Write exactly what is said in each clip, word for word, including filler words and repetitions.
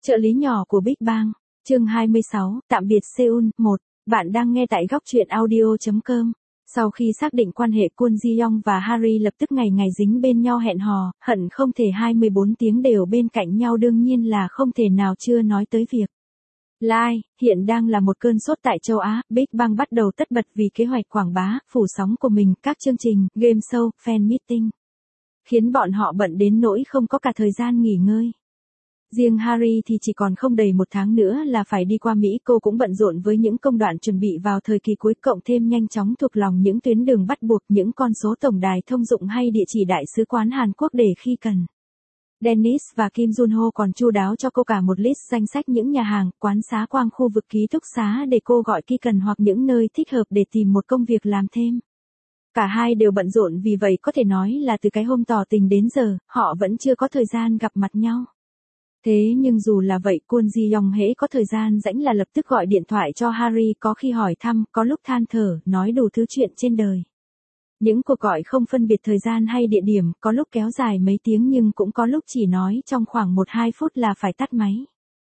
Trợ lý nhỏ của Big Bang, chương hai mươi sáu, tạm biệt Seoul, một. Bạn đang nghe tại góc truyện audio chấm com. Sau khi xác định quan hệ Kwon Ji Young và Harry lập tức ngày ngày dính bên nhau hẹn hò, hận không thể hai mươi bốn tiếng đều bên cạnh nhau, đương nhiên là không thể nào chưa nói tới việc Live, hiện đang là một cơn sốt tại châu Á. Big Bang bắt đầu tất bật vì kế hoạch quảng bá, phủ sóng của mình, các chương trình, game show, fan meeting, khiến bọn họ bận đến nỗi không có cả thời gian nghỉ ngơi. Riêng Harry thì chỉ còn không đầy một tháng nữa là phải đi qua Mỹ, cô cũng bận rộn với những công đoạn chuẩn bị vào thời kỳ cuối, cộng thêm nhanh chóng thuộc lòng những tuyến đường bắt buộc, những con số tổng đài thông dụng hay địa chỉ đại sứ quán Hàn Quốc để khi cần. Dennis và Kim Junho còn chu đáo cho cô cả một list danh sách những nhà hàng, quán xá quanh khu vực ký túc xá để cô gọi khi cần, hoặc những nơi thích hợp để tìm một công việc làm thêm. Cả hai đều bận rộn, vì vậy có thể nói là từ cái hôm tỏ tình đến giờ, họ vẫn chưa có thời gian gặp mặt nhau. Thế nhưng dù là vậy, Kwon Ji Young hễ có thời gian rảnh là lập tức gọi điện thoại cho Harry, có khi hỏi thăm, có lúc than thở, nói đủ thứ chuyện trên đời. Những cuộc gọi không phân biệt thời gian hay địa điểm, có lúc kéo dài mấy tiếng nhưng cũng có lúc chỉ nói trong khoảng một hai phút là phải tắt máy.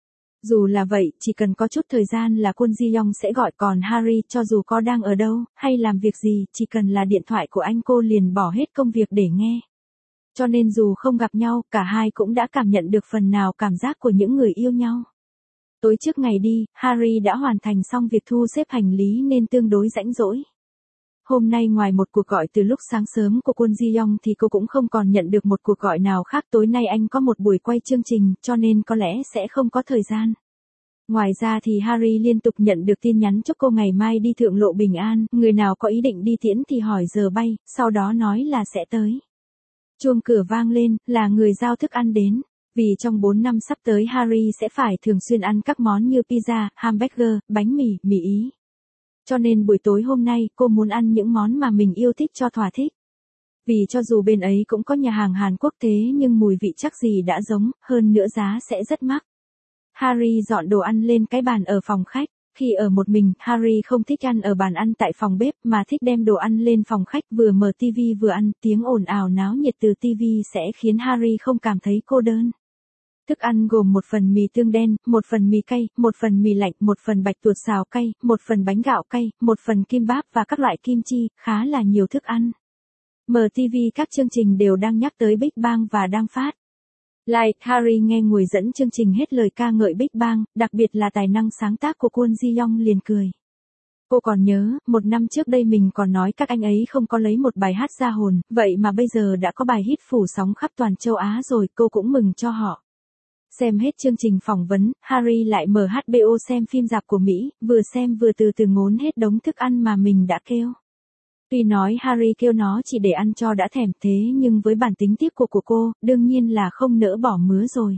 Dù là vậy, chỉ cần có chút thời gian là Kwon Ji Young sẽ gọi, còn Harry, cho dù có đang ở đâu, hay làm việc gì, chỉ cần là điện thoại của anh cô liền bỏ hết công việc để nghe. Cho nên dù không gặp nhau, cả hai cũng đã cảm nhận được phần nào cảm giác của những người yêu nhau. Tối trước ngày đi, Harry đã hoàn thành xong việc thu xếp hành lý nên tương đối rảnh rỗi. Hôm nay ngoài một cuộc gọi từ lúc sáng sớm của Kwon Ji Young thì cô cũng không còn nhận được một cuộc gọi nào khác. Tối nay anh có một buổi quay chương trình, cho nên có lẽ sẽ không có thời gian. Ngoài ra thì Harry liên tục nhận được tin nhắn chúc cô ngày mai đi thượng lộ bình an, người nào có ý định đi tiễn thì hỏi giờ bay, sau đó nói là sẽ tới. Chuông cửa vang lên, là người giao thức ăn đến. Vì trong bốn năm sắp tới Harry sẽ phải thường xuyên ăn các món như pizza, hamburger, bánh mì, mì Ý. Cho nên buổi tối hôm nay cô muốn ăn những món mà mình yêu thích cho thỏa thích. Vì cho dù bên ấy cũng có nhà hàng Hàn Quốc thế nhưng mùi vị chắc gì đã giống, hơn nữa giá sẽ rất mắc. Harry dọn đồ ăn lên cái bàn ở phòng khách. Khi ở một mình, Harry không thích ăn ở bàn ăn tại phòng bếp mà thích đem đồ ăn lên phòng khách, vừa mở tivi vừa ăn, tiếng ồn ào náo nhiệt từ tivi sẽ khiến Harry không cảm thấy cô đơn. Thức ăn gồm một phần mì tương đen, một phần mì cay, một phần mì lạnh, một phần bạch tuộc xào cay, một phần bánh gạo cay, một phần kim báp và các loại kim chi, khá là nhiều thức ăn. Mở tivi các chương trình đều đang nhắc tới Big Bang và đang phát Like. Harry nghe người dẫn chương trình hết lời ca ngợi Big Bang, đặc biệt là tài năng sáng tác của Kwon Ji Young, liền cười. Cô còn nhớ, một năm trước đây mình còn nói các anh ấy không có lấy một bài hát ra hồn, vậy mà bây giờ đã có bài hit phủ sóng khắp toàn châu Á rồi, cô cũng mừng cho họ. Xem hết chương trình phỏng vấn, Harry lại mở hát bê o xem phim rạp của Mỹ, vừa xem vừa từ từ ngốn hết đống thức ăn mà mình đã kêu. Tuy nói Harry kêu nó chỉ để ăn cho đã thèm, thế nhưng với bản tính tiếp của của cô, đương nhiên là không nỡ bỏ mứa rồi.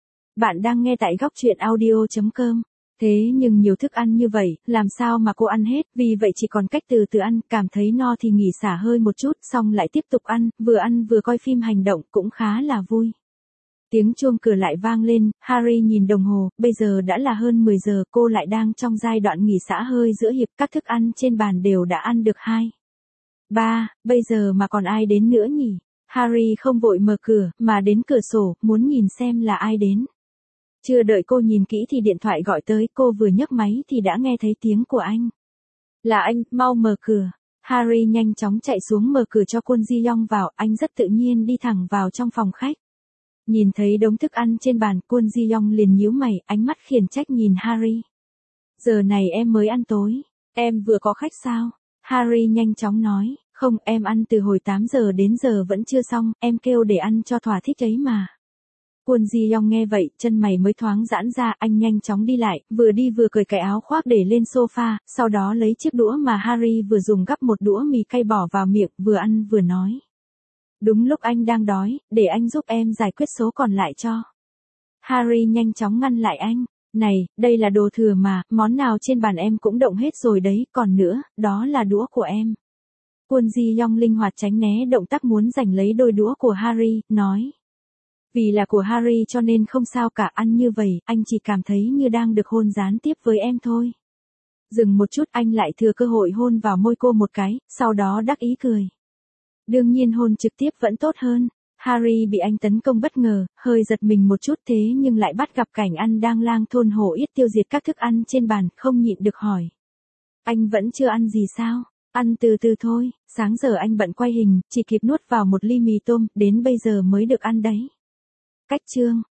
Bạn đang nghe tại góc truyện audio chấm com. Thế nhưng nhiều thức ăn như vậy, làm sao mà cô ăn hết, vì vậy chỉ còn cách từ từ ăn, cảm thấy no thì nghỉ xả hơi một chút, xong lại tiếp tục ăn, vừa ăn vừa coi phim hành động, cũng khá là vui. Tiếng chuông cửa lại vang lên, Harry nhìn đồng hồ, bây giờ đã là hơn mười giờ, cô lại đang trong giai đoạn nghỉ xả hơi giữa hiệp, các thức ăn trên bàn đều đã ăn được hai. Ba, bây giờ mà còn ai đến nữa nhỉ? Harry không vội mở cửa, mà đến cửa sổ, muốn nhìn xem là ai đến. Chưa đợi cô nhìn kỹ thì điện thoại gọi tới, cô vừa nhấc máy thì đã nghe thấy tiếng của anh. Là anh, mau mở cửa. Harry nhanh chóng chạy xuống mở cửa cho Kwon Ji Young vào, anh rất tự nhiên đi thẳng vào trong phòng khách. Nhìn thấy đống thức ăn trên bàn, Kwon Ji Young liền nhíu mày, ánh mắt khiển trách nhìn Harry. Giờ này em mới ăn tối, em vừa có khách sao? Harry nhanh chóng nói, không, em ăn từ hồi tám giờ đến giờ vẫn chưa xong, em kêu để ăn cho thỏa thích ấy mà. Kwon Ji Young nghe vậy, chân mày mới thoáng giãn ra, anh nhanh chóng đi lại, vừa đi vừa cởi cái áo khoác để lên sofa, sau đó lấy chiếc đũa mà Harry vừa dùng gắp một đũa mì cay bỏ vào miệng, vừa ăn vừa nói. Đúng lúc anh đang đói, để anh giúp em giải quyết số còn lại cho. Harry nhanh chóng ngăn lại anh. Này, đây là đồ thừa mà, món nào trên bàn em cũng động hết rồi đấy, còn nữa, đó là đũa của em. Kwon Ji Young linh hoạt tránh né động tác muốn giành lấy đôi đũa của Harry, nói. Vì là của Harry cho nên không sao cả, ăn như vậy, anh chỉ cảm thấy như đang được hôn gián tiếp với em thôi. Dừng một chút, anh lại thừa cơ hội hôn vào môi cô một cái, sau đó đắc ý cười. Đương nhiên hôn trực tiếp vẫn tốt hơn. Harry bị anh tấn công bất ngờ, hơi giật mình một chút thế nhưng lại bắt gặp cảnh anh đang lang thôn hổ yết tiêu diệt các thức ăn trên bàn, không nhịn được hỏi. Anh vẫn chưa ăn gì sao? Ăn từ từ thôi, sáng giờ anh bận quay hình, chỉ kịp nuốt vào một ly mì tôm, đến bây giờ mới được ăn đấy. Cách chương